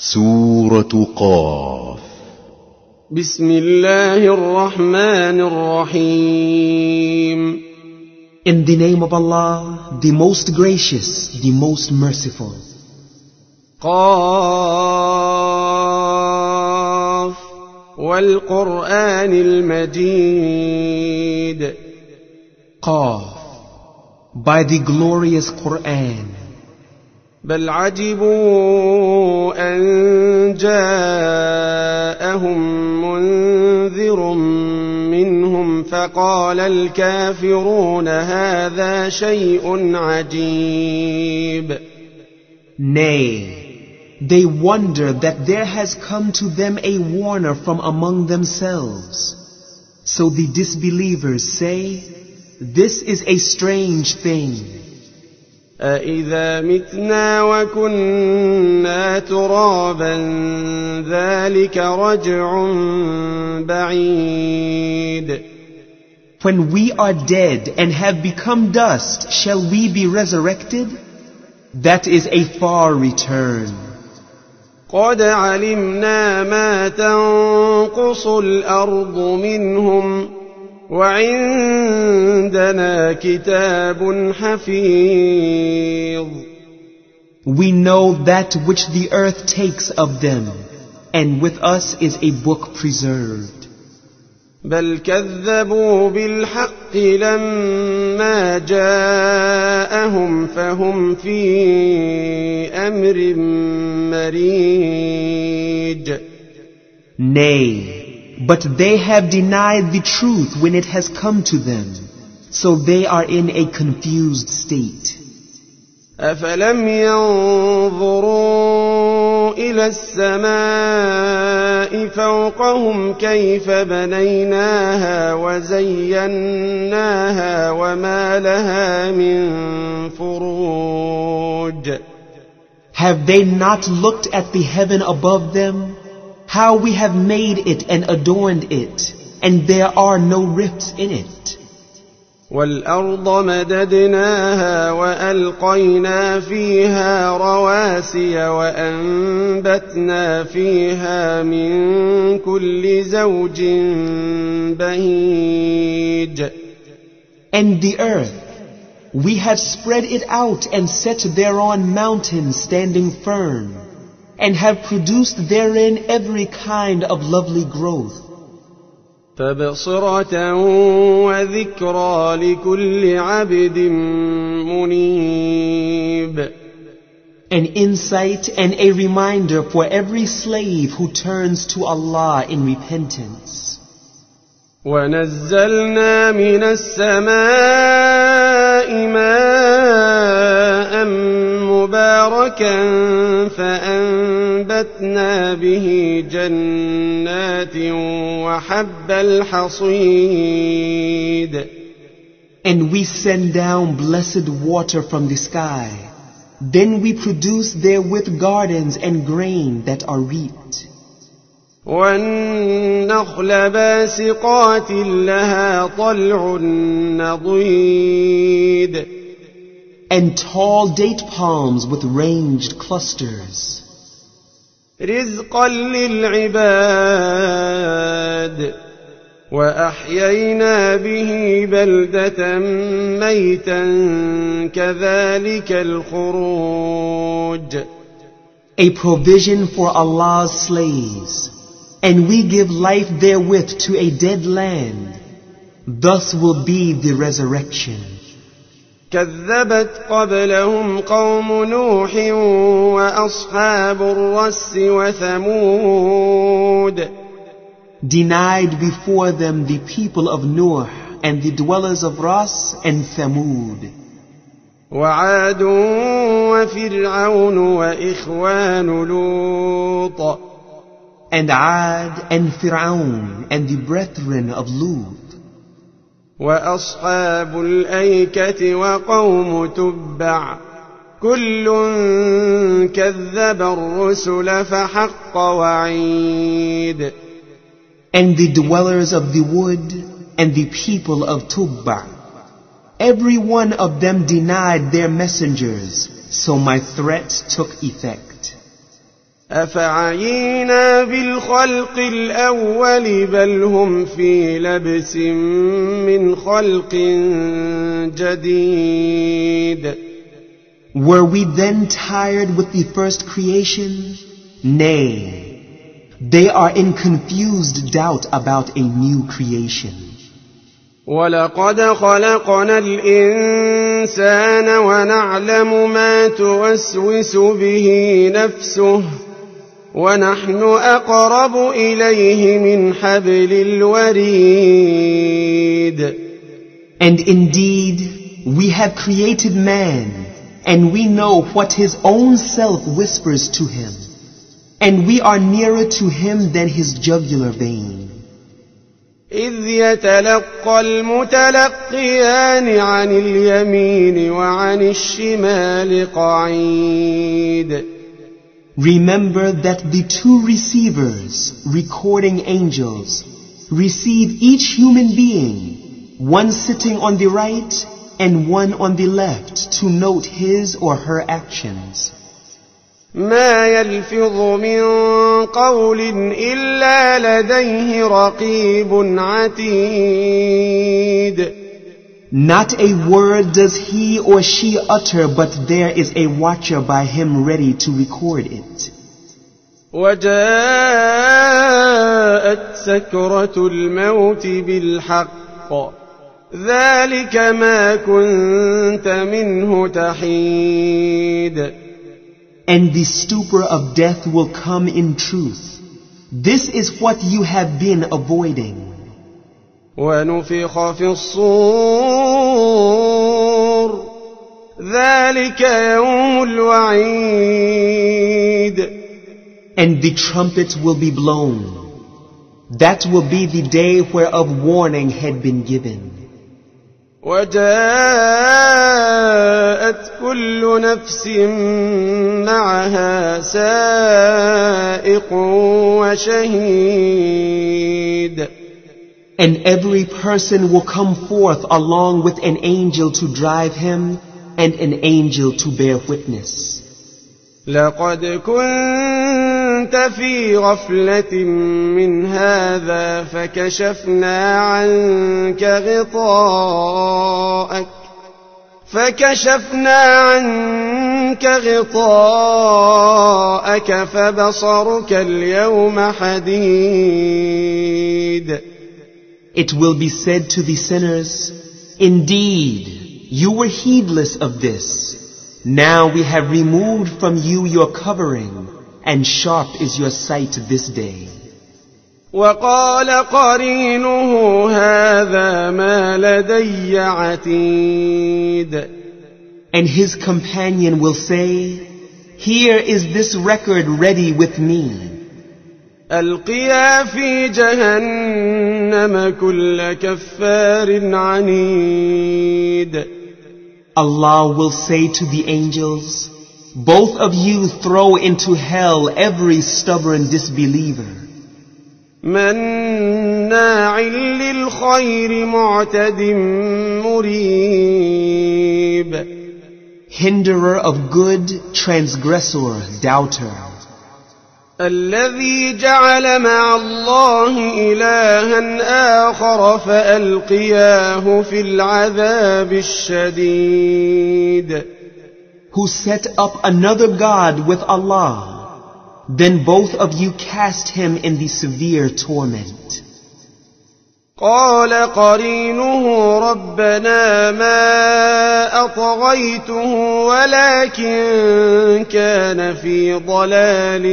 سورة قاف. بسم الله الرحمن الرحيم. In the name of Allah, the most gracious, the most merciful. قاف والقرآن المجيد. Qaf, by the glorious Quran. بل عجبوا أن جاءهم منذر منهم فقال الكافرون هذا شيء عجيب. Nay, they wonder that there has come to them a warner from among themselves. So the disbelievers say, this is a strange thing. أَإِذَا مِتْنَا وَكُنَّا تُرَابًا ذَلِكَ رَجْعٌ بَعِيدٌ. When we are dead and have become dust, shall we be resurrected? That is a far return. قَدْ عَلِمْنَا مَا تَنقُصُ الْأَرْضُ مِنْهُمْ وَعِندَنَا كِتَابٌ حَفِيظٌ. We know that which the earth takes of them, and with us is a book preserved. بل كذبوا بالحق لما جاءهم فهم في أمر مريج. Nay, but they have denied the truth when it has come to them, so they are in a confused state. أفلم ينظروا إلى السماء فوقهم كيف بنيناها وزيناها وما لها من فروج. Have they not looked at the heaven above them, how we have made it and adorned it, and there are no rifts in it? والأرض مددناها وألقينا فيها رواسي وأنبتنا فيها من كل زوج بهيج. And the earth, we have spread it out and set thereon mountains standing firm, and have produced therein every kind of lovely growth. تبصرة وذكرى لكل عبد منيب. An insight and a reminder for every slave who turns to Allah in repentance. ونزلنا من السماء ماء مباركا فأنبتنا به جنات وحب الحصيد. And we send down blessed water from the sky. Then we produce therewith gardens and grain that are reaped. والنخل باسقات لها طلع نضيد. And tall date palms with ranged clusters. رزقا للعباد. وأحيينا به بلدة ميتا كذلك الخروج. A provision for Allah's slaves. And we give life therewith to a dead land. Thus will be the resurrection. كذبت قبلهم قوم نوح وأصحاب الرس وثمود. Denied before them the people of Nuh and the dwellers of Ras and Thamud. وعاد وفرعون وإخوان لوط. And Ad and Fir'aun and the brethren of Lut. وأصحاب الأيكة وقوم تبع كل كذب الرسل فحق وعيد. And the dwellers of the wood and the people of Tubba. Every one of them denied their messengers, so my threat took effect. أفعينا بالخلق الأول بل هم في لبس من خلق جديد. Were we then tired with the first creation? Nay, they are in confused doubt about a new creation. وَلَقَدْ خَلَقْنَا الْإِنسَانَ وَنَعْلَمُ مَا تُوَسْوِسُ بِهِ نَفْسُهُ وَنَحْنُ أَقْرَبُ إِلَيْهِ مِنْ حَبْلِ الْوَرِيدِ. And indeed, we have created man, and we know what his own self whispers to him, and we are nearer to him than his jugular vein. إِذْ يَتَلَقَّى الْمُتَلَقِّيَانِ عَنِ الْيَمِينِ وَعَنِ الشِّمَالِ قَعِيدٌ. Remember that the two receivers, recording angels, receive each human being, one sitting on the right and one on the left, to note his or her actions. ما يلفظ من قول إلا لديه رقيب عتيد. Not a word does he or she utter, but there is a watcher by him ready to record it. وجاءت سكرة الموت بالحق ذلك ما كنت منه تحيد. And the stupor of death will come in truth. This is what you have been avoiding. ونفخ في الصور ذلك يوم الوعيد. And the trumpet will be blown. That will be the day whereof warning had been given. وجاءت كل نفس معها سائق وشهيد. And every person will come forth along with an angel to drive him and an angel to bear witness. لقد كنت في غفلة من هذا فكشفنا عنك غطاءك فبصرك اليوم حديد. It will be said to the sinners, indeed, you were heedless of this. Now we have removed from you your covering, and sharp is your sight this day. وقال قرينه هذا ما لدي عتيد. And his companion will say, here is this record ready with me. ألقيا في جهنم كل كفار عنيد. Allah will say to the angels, both of you throw into hell every stubborn disbeliever. مناع للخير معتد مريب. Hinderer of good, transgressor, doubter. الذي جعل مع الله إلها آخر فألقياه في العذاب الشديد. Who set up another God with Allah, then both of you cast him in the severe torment. قال قرينه ربنا ما أطغيته ولكن كان في ضلال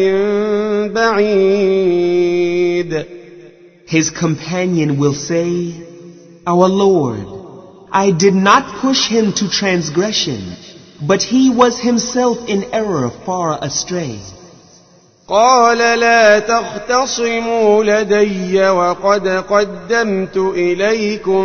بعيد. His companion will say, our Lord, I did not push him to transgression, but he was himself in error far astray. قال لا تختصموا لدي وقد قدمت إليكم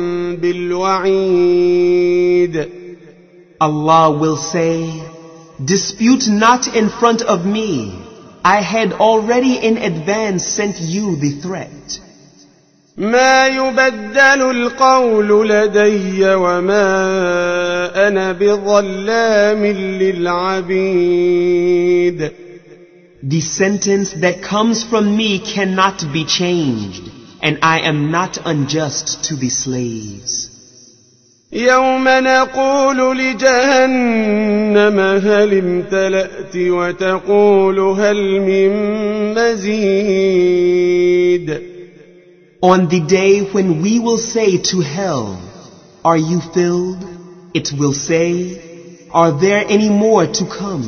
بالوعيد. Allah will say, dispute not in front of me. I had already in advance sent you the threat. ما يبدل القول لدي وما أنا بظلام للعبيد. The sentence that comes from me cannot be changed, and I am not unjust to the slaves. يوم نقول لجهنم هل امتلأت وتقول هل من مزيد. On the day when we will say to hell, are you filled? It will say, are there any more to come?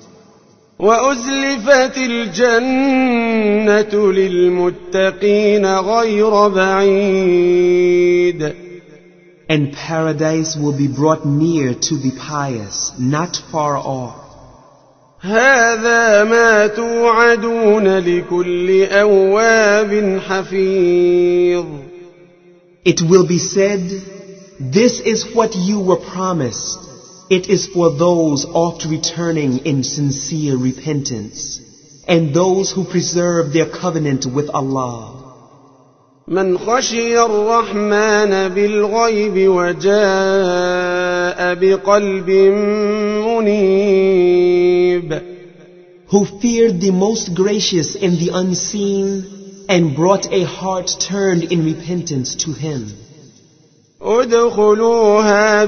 وأزلفت الجنة للمتقين غير بعيد. And paradise will be brought near to the pious, not far off. هذا ما توعدون لكل أواب حفيظ. It will be said, this is what you were promised. It is for those oft returning in sincere repentance, and those who preserve their covenant with Allah. من خشي الرحمن بالغيب وجاء بقلب منيب. Who feared the most gracious in the unseen and brought a heart turned in repentance to him. ادخلوها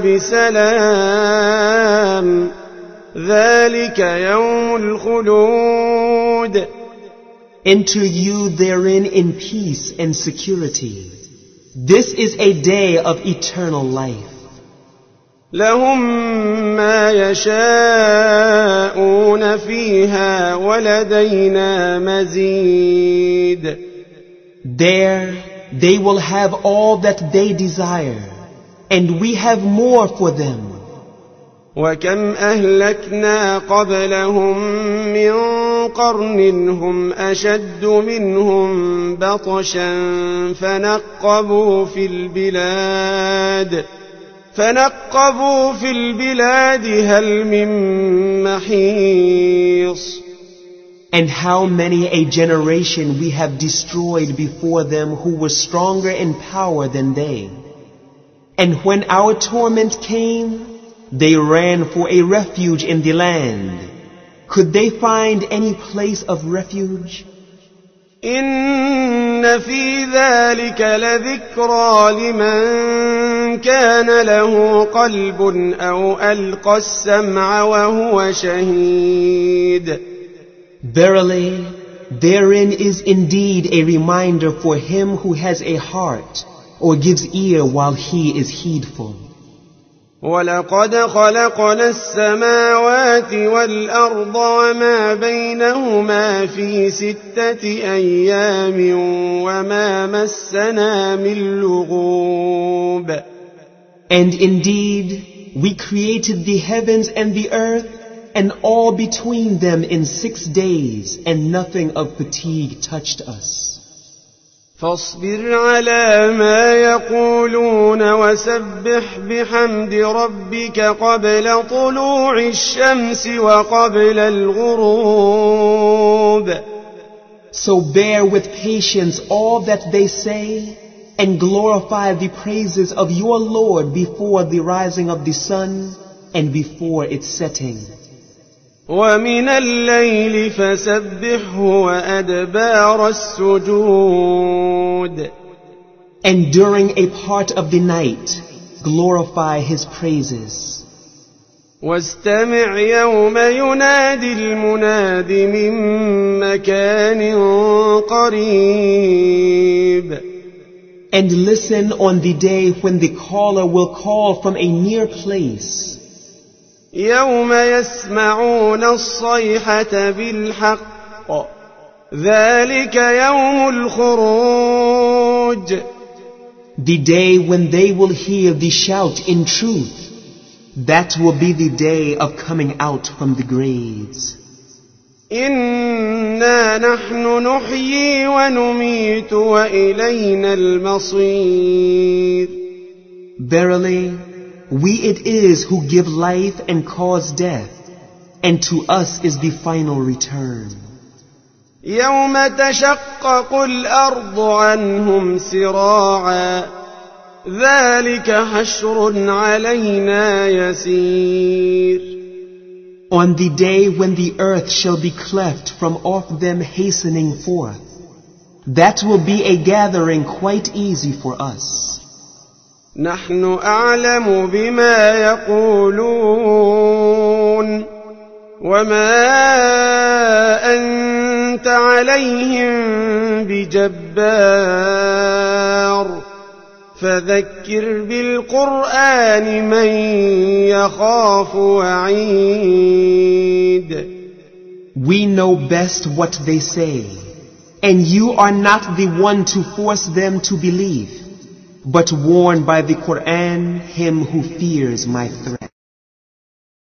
بسلام ذلك يوم الخلود. Enter you therein in peace and security. This is a day of eternal life. لهم ما يشاءون فيها ولدينا مزيد. There they will have all that they desire, and we have more for them. وكم أهلكنا قبلهم من قرن هم أشد منهم بطشا فنقبوا في البلاد هل من محيص. And how many a generation we have destroyed before them who were stronger in power than they. And when our torment came, they ran for a refuge in the land. Could they find any place of refuge? إن في ذلك لذكرى لمن كان له قلب أو ألقى السمع وهو شهيد. Verily, therein is indeed a reminder for him who has a heart or gives ear while he is heedful. ولقد خلقنا السماوات والأرض وما بينهما في 6 أيام وما مسنا من لغوب. And indeed, we created the heavens and the earth and all between them in 6 days, and nothing of fatigue touched us. فاصبر على ما يقولون وسبح بحمد ربك قبل طلوع الشمس وقبل الغروب. So bear with patience all that they say, and glorify the praises of your Lord before the rising of the sun and before its setting. ومن الليل فسبحه وأدبار السجود. And during a part of the night, glorify his praises. واستمع يوم ينادي المناد من مكان قريب. And listen on the day when the caller will call from a near place. يوم يسمعون الصيحة بالحق ذلك يوم الخروج. The day when they will hear the shout in truth, that will be the day of coming out from the graves. إنا نحن نحيي ونميت وإلينا المصير. Verily, we it is who give life and cause death, and to us is the final return. يوم تشقق الأرض عنهم سراعا ذلك حشر علينا يسير. On the day when the earth shall be cleft from off them hastening forth, that will be a gathering quite easy for us. نحن أعلم بما يقولون وما أنت عليهم بجبار فذكر بالقرآن من يخاف وعيد. We know best what they say, and you are not the one to force them to believe, but warn by the Quran him who fears my threat.